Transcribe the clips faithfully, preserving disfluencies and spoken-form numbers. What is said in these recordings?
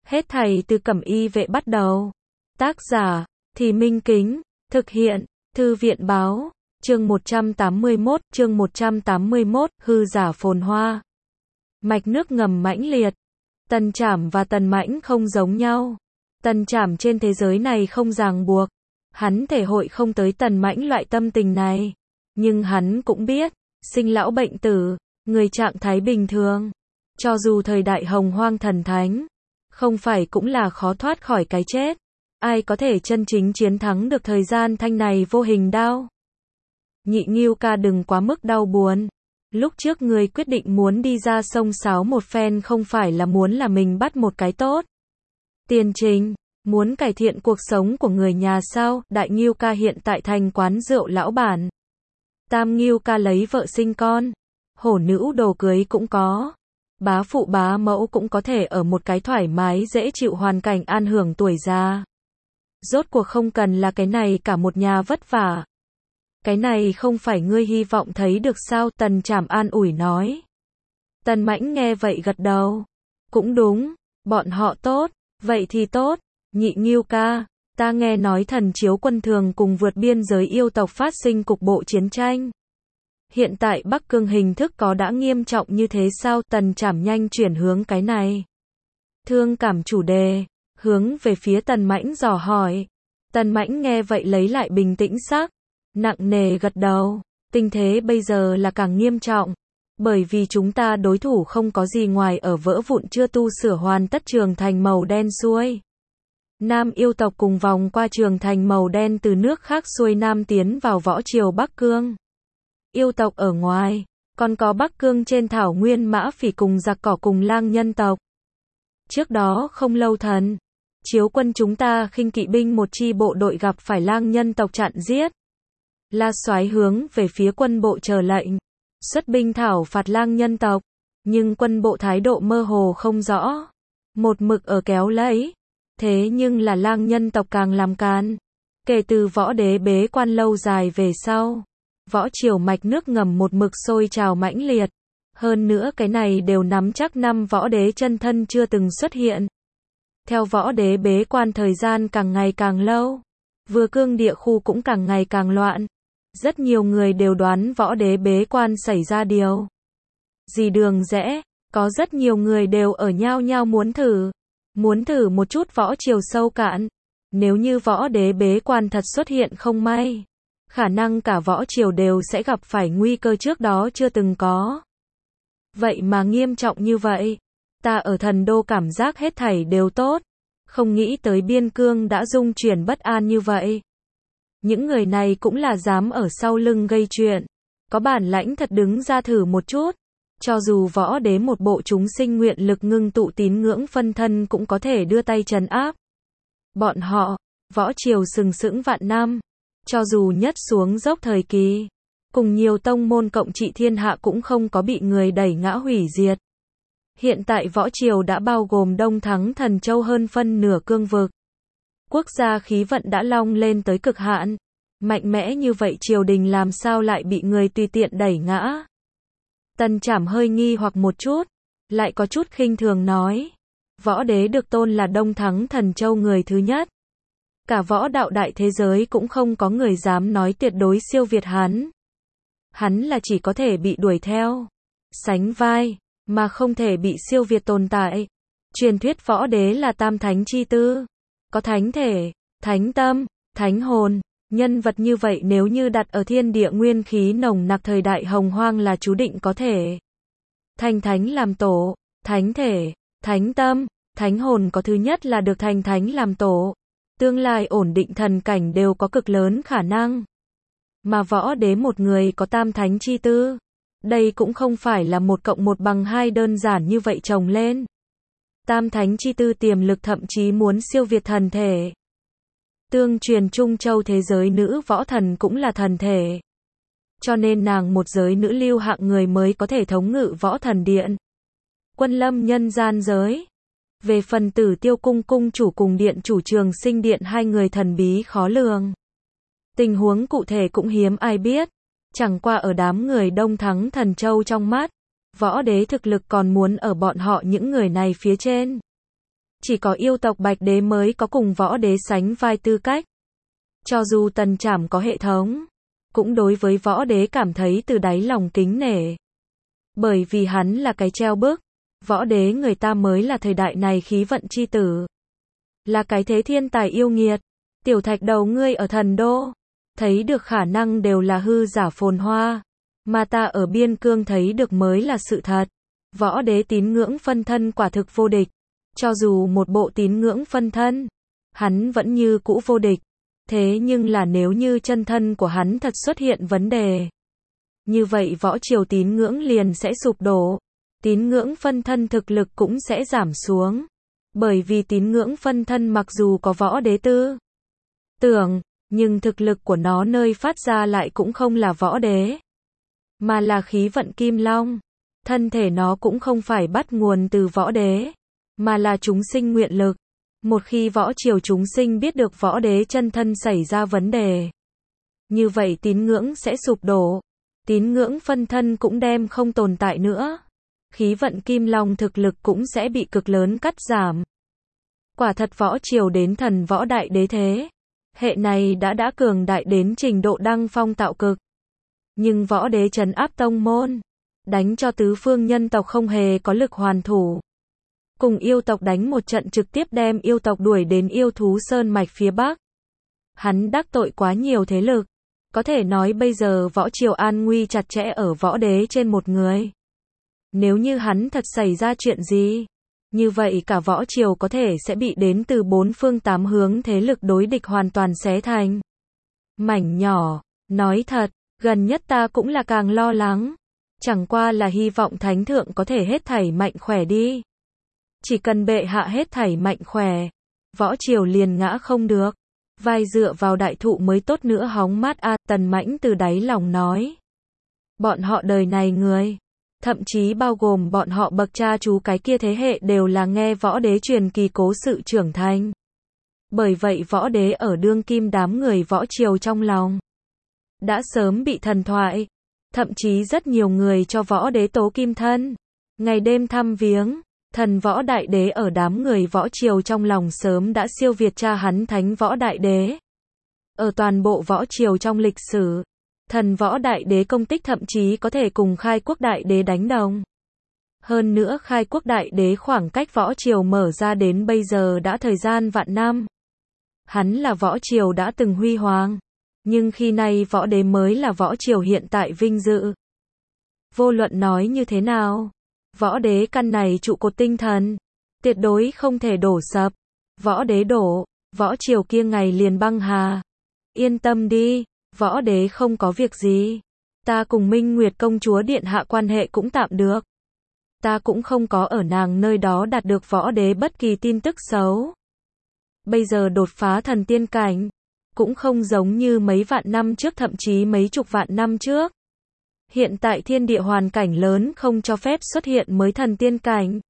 Hết thảy từ Cẩm Y vệ bắt đầu. Tác giả, Thì Minh Kính, thực hiện, Thư viện báo, chương một trăm tám mươi mốt, chương một trăm tám mươi mốt, hư giả phồn hoa. Mạch nước ngầm mãnh liệt. Tần Trảm và Tần Mãnh không giống nhau. Tần Trảm trên thế giới này không ràng buộc. Hắn thể hội không tới Tần Mãnh loại tâm tình này. Nhưng hắn cũng biết, sinh lão bệnh tử, người trạng thái bình thường. Cho dù thời đại hồng hoang thần thánh, không phải cũng là khó thoát khỏi cái chết. Ai có thể chân chính chiến thắng được thời gian thanh này vô hình đao? Nhị Ngưu ca đừng quá mức đau buồn. Lúc trước người quyết định muốn đi ra sông sáo một phen không phải là muốn là mình bắt một cái tốt tiền trình, muốn cải thiện cuộc sống của người nhà sao? Đại Ngưu ca hiện tại thành quán rượu lão bản. Tam Ngưu ca lấy vợ sinh con. Hổ nữ đồ cưới cũng có. Bá phụ bá mẫu cũng có thể ở một cái thoải mái dễ chịu hoàn cảnh an hưởng tuổi già. Rốt cuộc không cần là cái này cả một nhà vất vả. Cái này không phải ngươi hy vọng thấy được sao? Tần Trảm an ủi nói. Tần Mãnh nghe vậy gật đầu. Cũng đúng, bọn họ tốt, vậy thì tốt. Nhị Ngưu ca, ta nghe nói Thần Chiếu quân thường cùng vượt biên giới yêu tộc phát sinh cục bộ chiến tranh. Hiện tại Bắc Cương hình thức có đã nghiêm trọng như thế sao? Tần Trảm nhanh chuyển hướng cái này. Thương cảm chủ đề, hướng về phía Tần Mãnh dò hỏi. Tần Mãnh nghe vậy lấy lại bình tĩnh sắc, nặng nề gật đầu. Tình thế bây giờ là càng nghiêm trọng, bởi vì chúng ta đối thủ không có gì ngoài ở vỡ vụn chưa tu sửa hoàn tất trường thành màu đen xuôi Nam yêu tộc cùng vòng qua trường thành màu đen từ nước khác xuôi Nam tiến vào võ triều Bắc Cương. Yêu tộc ở ngoài, còn có Bắc Cương trên thảo nguyên Mã Phỉ cùng giặc cỏ cùng lang nhân tộc. Trước đó không lâu Thần Chiếu quân chúng ta khinh kỵ binh một chi bộ đội gặp phải lang nhân tộc chặn giết. La Soái hướng về phía quân bộ chờ lệnh, xuất binh thảo phạt lang nhân tộc, nhưng quân bộ thái độ mơ hồ không rõ, một mực ở kéo lấy. Thế nhưng là lang nhân tộc càng làm can. Kể từ võ đế bế quan lâu dài về sau, võ triều mạch nước ngầm một mực sôi trào mãnh liệt. Hơn nữa cái này đều nắm chắc năm võ đế chân thân chưa từng xuất hiện. Theo võ đế bế quan thời gian càng ngày càng lâu, Vừa Cương địa khu cũng càng ngày càng loạn. Rất nhiều người đều đoán võ đế bế quan xảy ra điều gì đường rẽ, có rất nhiều người đều ở nhao nhao muốn thử, muốn thử một chút võ triều sâu cạn. Nếu như võ đế bế quan thật xuất hiện không may, khả năng cả võ triều đều sẽ gặp phải nguy cơ trước đó chưa từng có. Vậy mà nghiêm trọng như vậy, ta ở thần đô cảm giác hết thảy đều tốt, không nghĩ tới biên cương đã rung chuyển bất an như vậy. Những người này cũng là dám ở sau lưng gây chuyện, có bản lãnh thật đứng ra thử một chút. Cho dù võ đế một bộ chúng sinh nguyện lực ngưng tụ tín ngưỡng phân thân cũng có thể đưa tay trấn áp. Bọn họ, võ triều sừng sững vạn năm, cho dù nhất xuống dốc thời kỳ, cùng nhiều tông môn cộng trị thiên hạ cũng không có bị người đẩy ngã hủy diệt. Hiện tại võ triều đã bao gồm Đông Thắng Thần Châu hơn phân nửa cương vực. Quốc gia khí vận đã long lên tới cực hạn. Mạnh mẽ như vậy triều đình làm sao lại bị người tùy tiện đẩy ngã? Tần Trảm hơi nghi hoặc một chút, lại có chút khinh thường nói. Võ đế được tôn là Đông Thắng Thần Châu người thứ nhất. Cả võ đạo đại thế giới cũng không có người dám nói tuyệt đối siêu việt hắn. Hắn là chỉ có thể bị đuổi theo, sánh vai, mà không thể bị siêu việt tồn tại. Truyền thuyết võ đế là tam thánh chi tư, có thánh thể, thánh tâm, thánh hồn. Nhân vật như vậy nếu như đặt ở thiên địa nguyên khí nồng nặc thời đại hồng hoang là chú định có thể thành thánh làm tổ. Thánh thể, thánh tâm, thánh hồn có thứ nhất là được thành thánh làm tổ. Tương lai ổn định thần cảnh đều có cực lớn khả năng. Mà võ đế một người có tam thánh chi tư. Đây cũng không phải là một cộng một bằng hai đơn giản như vậy chồng lên. Tam thánh chi tư tiềm lực thậm chí muốn siêu việt thần thể. Tương truyền Trung Châu thế giới nữ võ thần cũng là thần thể. Cho nên nàng một giới nữ lưu hạng người mới có thể thống ngự võ thần điện. Quân lâm nhân gian giới. Về phần Tử Tiêu cung cung chủ cùng điện chủ Trường Sinh điện hai người thần bí khó lường. Tình huống cụ thể cũng hiếm ai biết. Chẳng qua ở đám người Đông Thắng Thần Châu trong mắt, võ đế thực lực còn muốn ở bọn họ những người này phía trên. Chỉ có yêu tộc Bạch Đế mới có cùng võ đế sánh vai tư cách. Cho dù Tần Trảm có hệ thống, cũng đối với võ đế cảm thấy từ đáy lòng kính nể. Bởi vì hắn là cái treo bức, võ đế người ta mới là thời đại này khí vận chi tử. Là cái thế thiên tài yêu nghiệt. Tiểu thạch đầu ngươi ở thần đô, thấy được khả năng đều là hư giả phồn hoa, mà ta ở biên cương thấy được mới là sự thật. Võ đế tín ngưỡng phân thân quả thực vô địch. Cho dù một bộ tín ngưỡng phân thân, hắn vẫn như cũ vô địch. Thế nhưng là nếu như chân thân của hắn thật xuất hiện vấn đề, như vậy võ triều tín ngưỡng liền sẽ sụp đổ. Tín ngưỡng phân thân thực lực cũng sẽ giảm xuống. Bởi vì tín ngưỡng phân thân mặc dù có võ đế tư tưởng, nhưng thực lực của nó nơi phát ra lại cũng không là võ đế, mà là khí vận kim long. Thân thể nó cũng không phải bắt nguồn từ võ đế, mà là chúng sinh nguyện lực. Một khi võ triều chúng sinh biết được võ đế chân thân xảy ra vấn đề, như vậy tín ngưỡng sẽ sụp đổ. Tín ngưỡng phân thân cũng đem không tồn tại nữa. Khí vận kim long thực lực cũng sẽ bị cực lớn cắt giảm. Quả thật võ triều đến thần võ đại đế thế. Hệ này đã đã cường đại đến trình độ đăng phong tạo cực. Nhưng võ đế trấn áp tông môn, đánh cho tứ phương nhân tộc không hề có lực hoàn thủ. Cùng yêu tộc đánh một trận trực tiếp đem yêu tộc đuổi đến yêu thú sơn mạch phía bắc. Hắn đắc tội quá nhiều thế lực. Có thể nói bây giờ võ triều an nguy chặt chẽ ở võ đế trên một người. Nếu như hắn thật xảy ra chuyện gì, như vậy cả võ triều có thể sẽ bị đến từ bốn phương tám hướng thế lực đối địch hoàn toàn xé thành mảnh nhỏ. Nói thật, gần nhất ta cũng là càng lo lắng. Chẳng qua là hy vọng thánh thượng có thể hết thảy mạnh khỏe đi. Chỉ cần bệ hạ hết thảy mạnh khỏe, võ triều liền ngã không được. Vai dựa vào đại thụ mới tốt nữa hóng mát a. Tần Mãnh từ đáy lòng nói. Bọn họ đời này người, thậm chí bao gồm bọn họ bậc cha chú cái kia thế hệ đều là nghe võ đế truyền kỳ cố sự trưởng thành. Bởi vậy võ đế ở đương kim đám người võ triều trong lòng đã sớm bị thần thoại. Thậm chí rất nhiều người cho võ đế tố kim thân, ngày đêm thăm viếng. Thần võ đại đế ở đám người võ triều trong lòng sớm đã siêu việt cha hắn thánh võ đại đế. Ở toàn bộ võ triều trong lịch sử, thần võ đại đế công tích thậm chí có thể cùng khai quốc đại đế đánh đồng. Hơn nữa khai quốc đại đế khoảng cách võ triều mở ra đến bây giờ đã thời gian vạn năm. Hắn là võ triều đã từng huy hoàng, nhưng khi nay võ đế mới là võ triều hiện tại vinh dự. Vô luận nói như thế nào, võ đế căn này trụ cột tinh thần, tuyệt đối không thể đổ sập. Võ đế đổ, võ triều kia ngày liền băng hà. Yên tâm đi, võ đế không có việc gì. Ta cùng Minh Nguyệt công chúa điện hạ quan hệ cũng tạm được. Ta cũng không có ở nàng nơi đó đạt được võ đế bất kỳ tin tức xấu. Bây giờ đột phá thần tiên cảnh, cũng không giống như mấy vạn năm trước thậm chí mấy chục vạn năm trước. Hiện tại thiên địa hoàn cảnh lớn không cho phép xuất hiện mới thần tiên cảnh.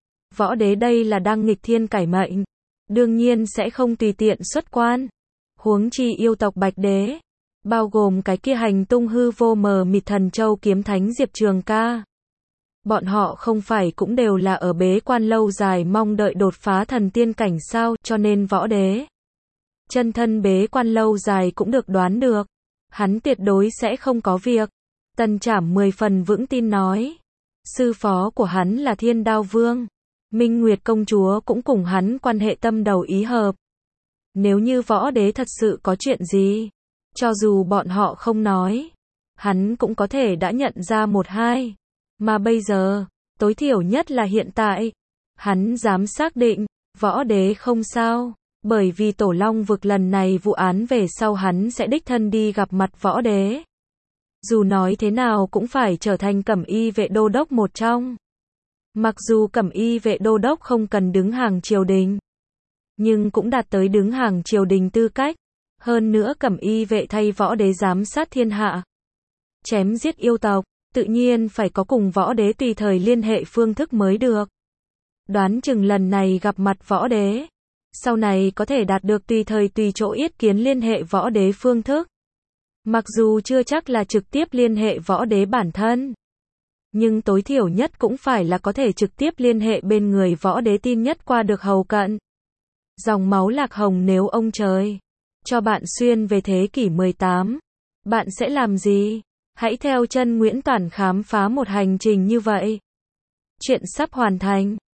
Võ đế đây là đang nghịch thiên cải mệnh, đương nhiên sẽ không tùy tiện xuất quan. Huống chi yêu tộc Bạch Đế, bao gồm cái kia hành tung hư vô mờ mịt thần châu kiếm thánh Diệp Trường Ca. Bọn họ không phải cũng đều là ở bế quan lâu dài mong đợi đột phá thần tiên cảnh sao, cho nên võ đế chân thân bế quan lâu dài cũng được đoán được, hắn tuyệt đối sẽ không có việc. Tần Trảm mười phần vững tin nói, sư phó của hắn là Thiên Đao Vương, Minh Nguyệt công chúa cũng cùng hắn quan hệ tâm đầu ý hợp. Nếu như võ đế thật sự có chuyện gì, cho dù bọn họ không nói, hắn cũng có thể đã nhận ra một hai. Mà bây giờ, tối thiểu nhất là hiện tại, hắn dám xác định, võ đế không sao, bởi vì Tổ Long vực lần này vụ án về sau hắn sẽ đích thân đi gặp mặt võ đế. Dù nói thế nào cũng phải trở thành Cẩm Y vệ đô đốc một trong. Mặc dù Cẩm Y vệ đô đốc không cần đứng hàng triều đình, nhưng cũng đạt tới đứng hàng triều đình tư cách. Hơn nữa Cẩm Y vệ thay võ đế giám sát thiên hạ, chém giết yêu tộc, tự nhiên phải có cùng võ đế tùy thời liên hệ phương thức mới được. Đoán chừng lần này gặp mặt võ đế, sau này có thể đạt được tùy thời tùy chỗ yết kiến liên hệ võ đế phương thức. Mặc dù chưa chắc là trực tiếp liên hệ võ đế bản thân, Nhưng tối thiểu nhất cũng phải là có thể trực tiếp liên hệ bên người võ đế tin nhất qua được hầu cận. Dòng máu Lạc Hồng nếu ông trời cho bạn xuyên về thế kỷ mười tám, bạn sẽ làm gì? Hãy theo chân Nguyễn Toản khám phá một hành trình như vậy. Chuyện sắp hoàn thành.